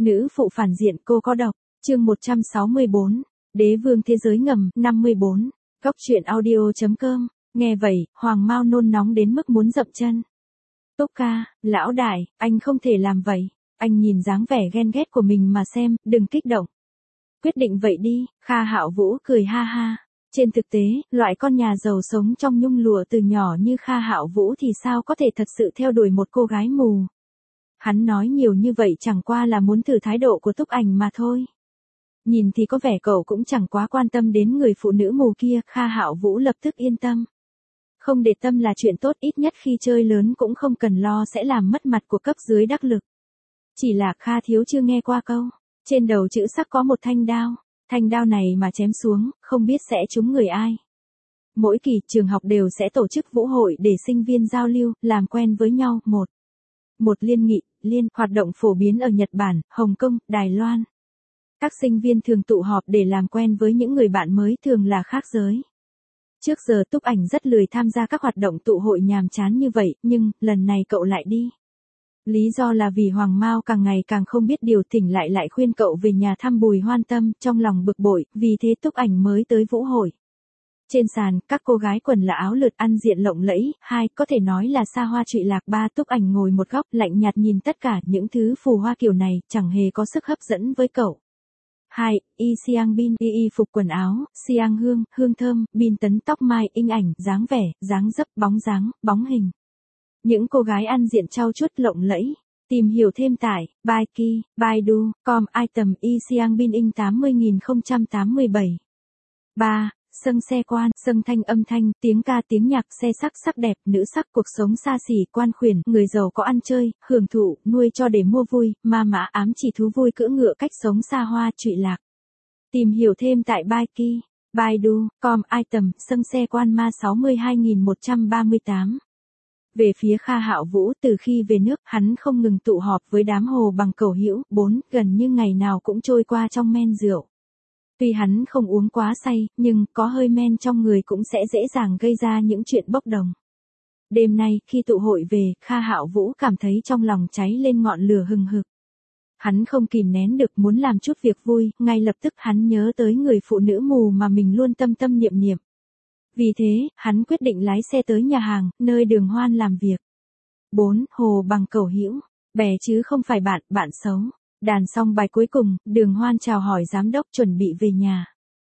Nữ phụ phản diện cô có độc. Chương 164. Đế vương thế giới ngầm, 54. Góc truyện audio.com. Nghe vậy, Hoàng Mao nôn nóng đến mức muốn dậm chân. Túc ca, lão đại, anh không thể làm vậy. Anh nhìn dáng vẻ ghen ghét của mình mà xem, đừng kích động. Quyết định vậy đi, Kha Hạo Vũ cười ha ha. Trên thực tế, loại con nhà giàu sống trong nhung lụa từ nhỏ như Kha Hạo Vũ thì sao có thể thật sự theo đuổi một cô gái mù. Hắn nói nhiều như vậy chẳng qua là muốn thử thái độ của Túc Ảnh mà thôi. Nhìn thì có vẻ cậu cũng chẳng quá quan tâm đến người phụ nữ mù kia, Kha Hạo Vũ lập tức yên tâm. Không để tâm là chuyện tốt, ít nhất khi chơi lớn cũng không cần lo sẽ làm mất mặt của cấp dưới đắc lực. Chỉ là Kha thiếu chưa nghe qua câu, trên đầu chữ sắc có một thanh đao này mà chém xuống, không biết sẽ trúng người ai. Mỗi kỳ trường học đều sẽ tổ chức vũ hội để sinh viên giao lưu, làm quen với nhau. Một liên nghị, hoạt động phổ biến ở Nhật Bản, Hồng Kông, Đài Loan. Các sinh viên thường tụ họp để làm quen với những người bạn mới, thường là khác giới. Trước giờ Túc Ảnh rất lười tham gia các hoạt động tụ hội nhàm chán như vậy, nhưng lần này cậu lại đi. Lý do là vì Hoàng Mao càng ngày càng không biết điều, thỉnh lại khuyên cậu về nhà thăm Bùi Hoan Tâm, trong lòng bực bội, vì thế Túc Ảnh mới tới vũ hội. Trên sàn, các cô gái quần là áo lượt ăn diện lộng lẫy, có thể nói là xa hoa trụy lạc. Túc Ảnh ngồi một góc, lạnh nhạt nhìn tất cả những thứ phù hoa kiểu này, chẳng hề có sức hấp dẫn với cậu. Y Xiang Bin, y phục quần áo, Xiang hương, hương thơm, Bin tấn tóc mai, in ảnh, dáng vẻ, dáng dấp, bóng dáng, bóng hình. Những cô gái ăn diện trau chuốt lộng lẫy. Tìm hiểu thêm tại Baidu.com item Y Xiang Bin in 80087. 3. Sâng xe quan, sâng thanh âm thanh, tiếng ca tiếng nhạc, xe sắc đẹp, nữ sắc, cuộc sống xa xỉ, quan khuyển, người giàu có ăn chơi, hưởng thụ, nuôi cho để mua vui, ma mã ám chỉ thú vui cưỡi ngựa, cách sống xa hoa trụy lạc. Tìm hiểu thêm tại Baidu.com item sâng xe quan ma 62138. Về phía Kha Hạo Vũ, từ khi về nước, hắn không ngừng tụ họp với đám hồ bằng cẩu hữu, gần như ngày nào cũng trôi qua trong men rượu. Tuy hắn không uống quá say, nhưng có hơi men trong người cũng sẽ dễ dàng gây ra những chuyện bốc đồng. Đêm nay, khi tụ hội về, Kha Hạo Vũ cảm thấy trong lòng cháy lên ngọn lửa hừng hực. Hắn không kìm nén được muốn làm chút việc vui, ngay lập tức hắn nhớ tới người phụ nữ mù mà mình luôn tâm niệm. Vì thế, hắn quyết định lái xe tới nhà hàng, nơi Đường Hoan làm việc. 4. Hồ bằng cẩu hữu. Bè chứ không phải bạn xấu. Đàn xong bài cuối cùng, Đường Hoan chào hỏi giám đốc chuẩn bị về nhà.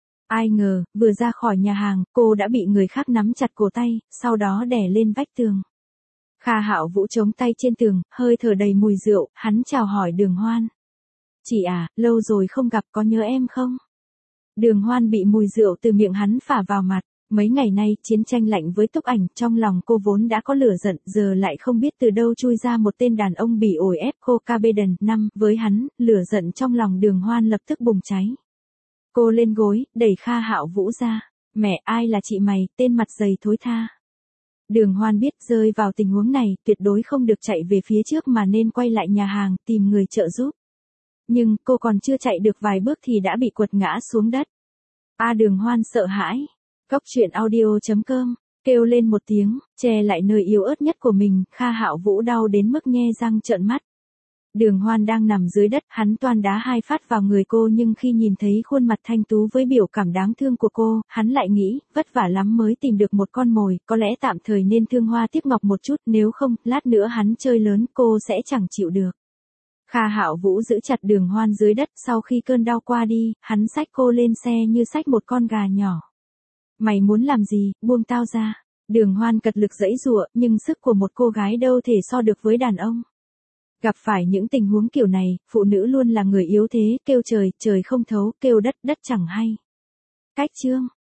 Ai ngờ, vừa ra khỏi nhà hàng, cô đã bị người khác nắm chặt cổ tay, sau đó đè lên vách tường. Kha Hạo Vũ chống tay trên tường, hơi thở đầy mùi rượu, hắn chào hỏi Đường Hoan. Chị à, lâu rồi không gặp, có nhớ em không? Đường Hoan bị mùi rượu từ miệng hắn phả vào mặt. Mấy ngày nay, chiến tranh lạnh với Túc Ảnh, trong lòng cô vốn đã có lửa giận, giờ lại không biết từ đâu chui ra một tên đàn ông bị ổi ép cô Cabeden. Với hắn, lửa giận trong lòng Đường Hoan lập tức bùng cháy. Cô lên gối, đẩy Kha Hạo Vũ ra. Mẹ, ai là chị mày, tên mặt dày thối tha. Đường Hoan biết rơi vào tình huống này, tuyệt đối không được chạy về phía trước mà nên quay lại nhà hàng, tìm người trợ giúp. Nhưng, cô còn chưa chạy được vài bước thì đã bị quật ngã xuống đất. Đường Hoan sợ hãi. Góc truyện audio.com, kêu lên một tiếng, che lại nơi yếu ớt nhất của mình, Kha Hạo Vũ đau đến mức nhe răng trợn mắt. Đường Hoan đang nằm dưới đất, hắn toan đá 2 phát vào người cô, nhưng khi nhìn thấy khuôn mặt thanh tú với biểu cảm đáng thương của cô, hắn lại nghĩ, vất vả lắm mới tìm được một con mồi, có lẽ tạm thời nên thương hoa tiếc ngọc một chút, nếu không, lát nữa hắn chơi lớn, cô sẽ chẳng chịu được. Kha Hạo Vũ giữ chặt Đường Hoan dưới đất, sau khi cơn đau qua đi, hắn xách cô lên xe như xách một con gà nhỏ. Mày muốn làm gì, buông tao ra. Đường Hoan cật lực giãy giụa, nhưng sức của một cô gái đâu thể so được với đàn ông. Gặp phải những tình huống kiểu này, phụ nữ luôn là người yếu thế, kêu trời, trời không thấu, kêu đất, đất chẳng hay. Cách chương